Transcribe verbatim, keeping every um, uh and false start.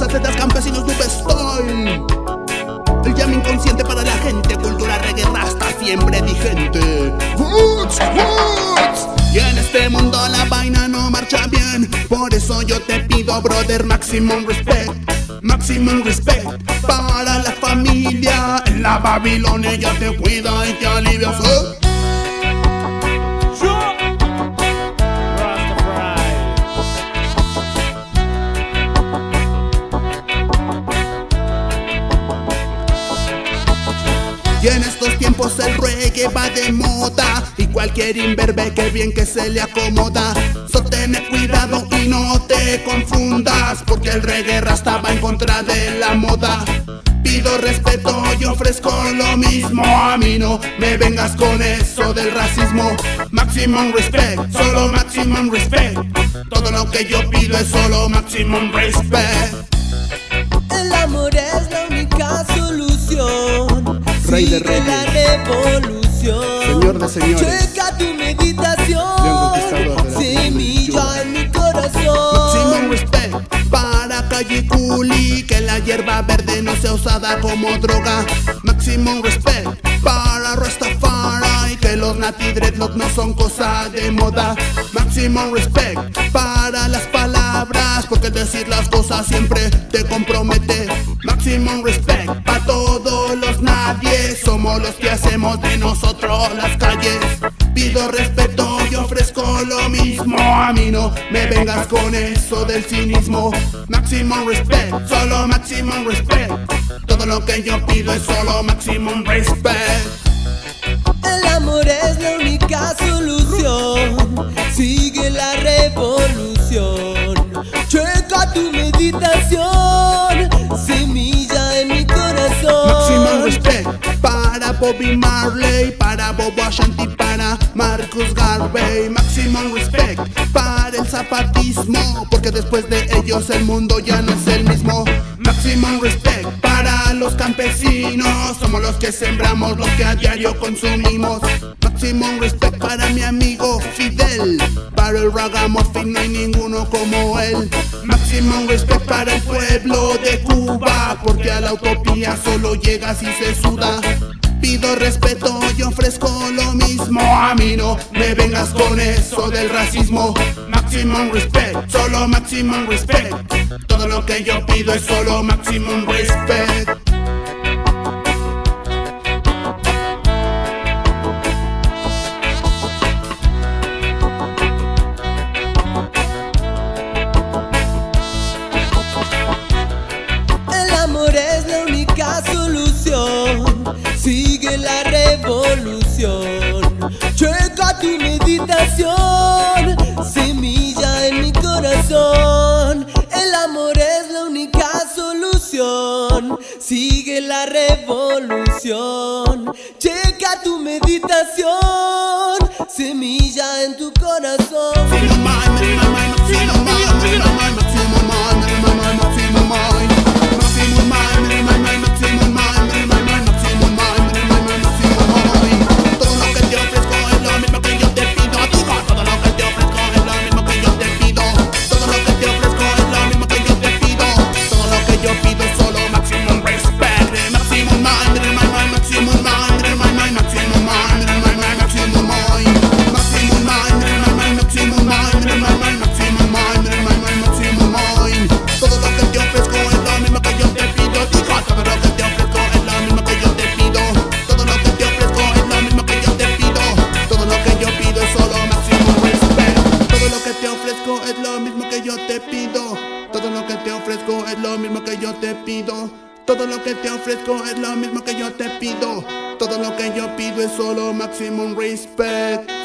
las letras campesinos noob style. El jam inconsciente para la gente, cultura reggae rasta siempre vigente. Woods, woods. Y en este mundo la vaina no marcha bien, por eso yo te pido, brother, maximum respect. Maximum respect para la familia. En la Babilonia ella te cuida y te alivia. ¿Sí? Y en estos tiempos el reggae va de moda, y cualquier imberbe que bien que se le acomoda. So ten cuidado y no te confundas, porque el reggae rasta va en contra de la moda. Pido respeto y ofrezco lo mismo, a mí no me vengas con eso del racismo. Maximum respect, solo maximum respect. Todo lo que yo pido es solo maximum respect. El amor es la única solución. Rey de Sigue la revolución. Señor de señores. Checa tu meditación. Semilla en mi corazón. Maximum respect para Calle Culi, que la hierba verde no sea usada como droga. Maximum respect para Rastafari, que los nati dreadlocks no son cosa de moda. Maximum respect para las palabras, porque decir las cosas siempre te compromete. Maximum respect para todos los nadie, somos los que hacemos de nosotros las calles. Pido respeto y ofrezco lo mismo, a mí no me vengas con eso del cinismo. Maximum respect, solo maximum respect. Todo lo que yo pido es solo maximum respect. El amor es la única solución. Sigue la revolución. Checa tu meditación. Semilla en mi corazón. Maximum respect para Bobby Marley, para Bobo Ashanti, para Marcus Garvey. Maximum respect para el zapatismo, porque después de ellos el mundo ya no es el mismo. Maximum respect para los campesinos, somos los que sembramos, los que a diario consumimos. Maximum respect para mi amigo Fidel, para el ragamuffin no hay ninguno como él. Maximum respect para el pueblo de Cuba, porque a la utopía solo llega si se suda. Pido respeto y ofrezco lo mismo, a mí no me vengas con eso del racismo. Maximum respect, solo maximum respect. Todo lo que yo pido es solo maximum respect. El amor es la única solución. Sigue la revolución. Checa tu meditación. Semilla en mi corazón. El amor es la única solución. Sigue la revolución. Checa tu meditación. Semilla en tu corazón. Es lo mismo que yo te pido. Todo lo que te ofrezco es lo mismo que yo te pido. Todo lo que te ofrezco es lo mismo que yo te pido. Todo lo que yo pido es solo maximum respect.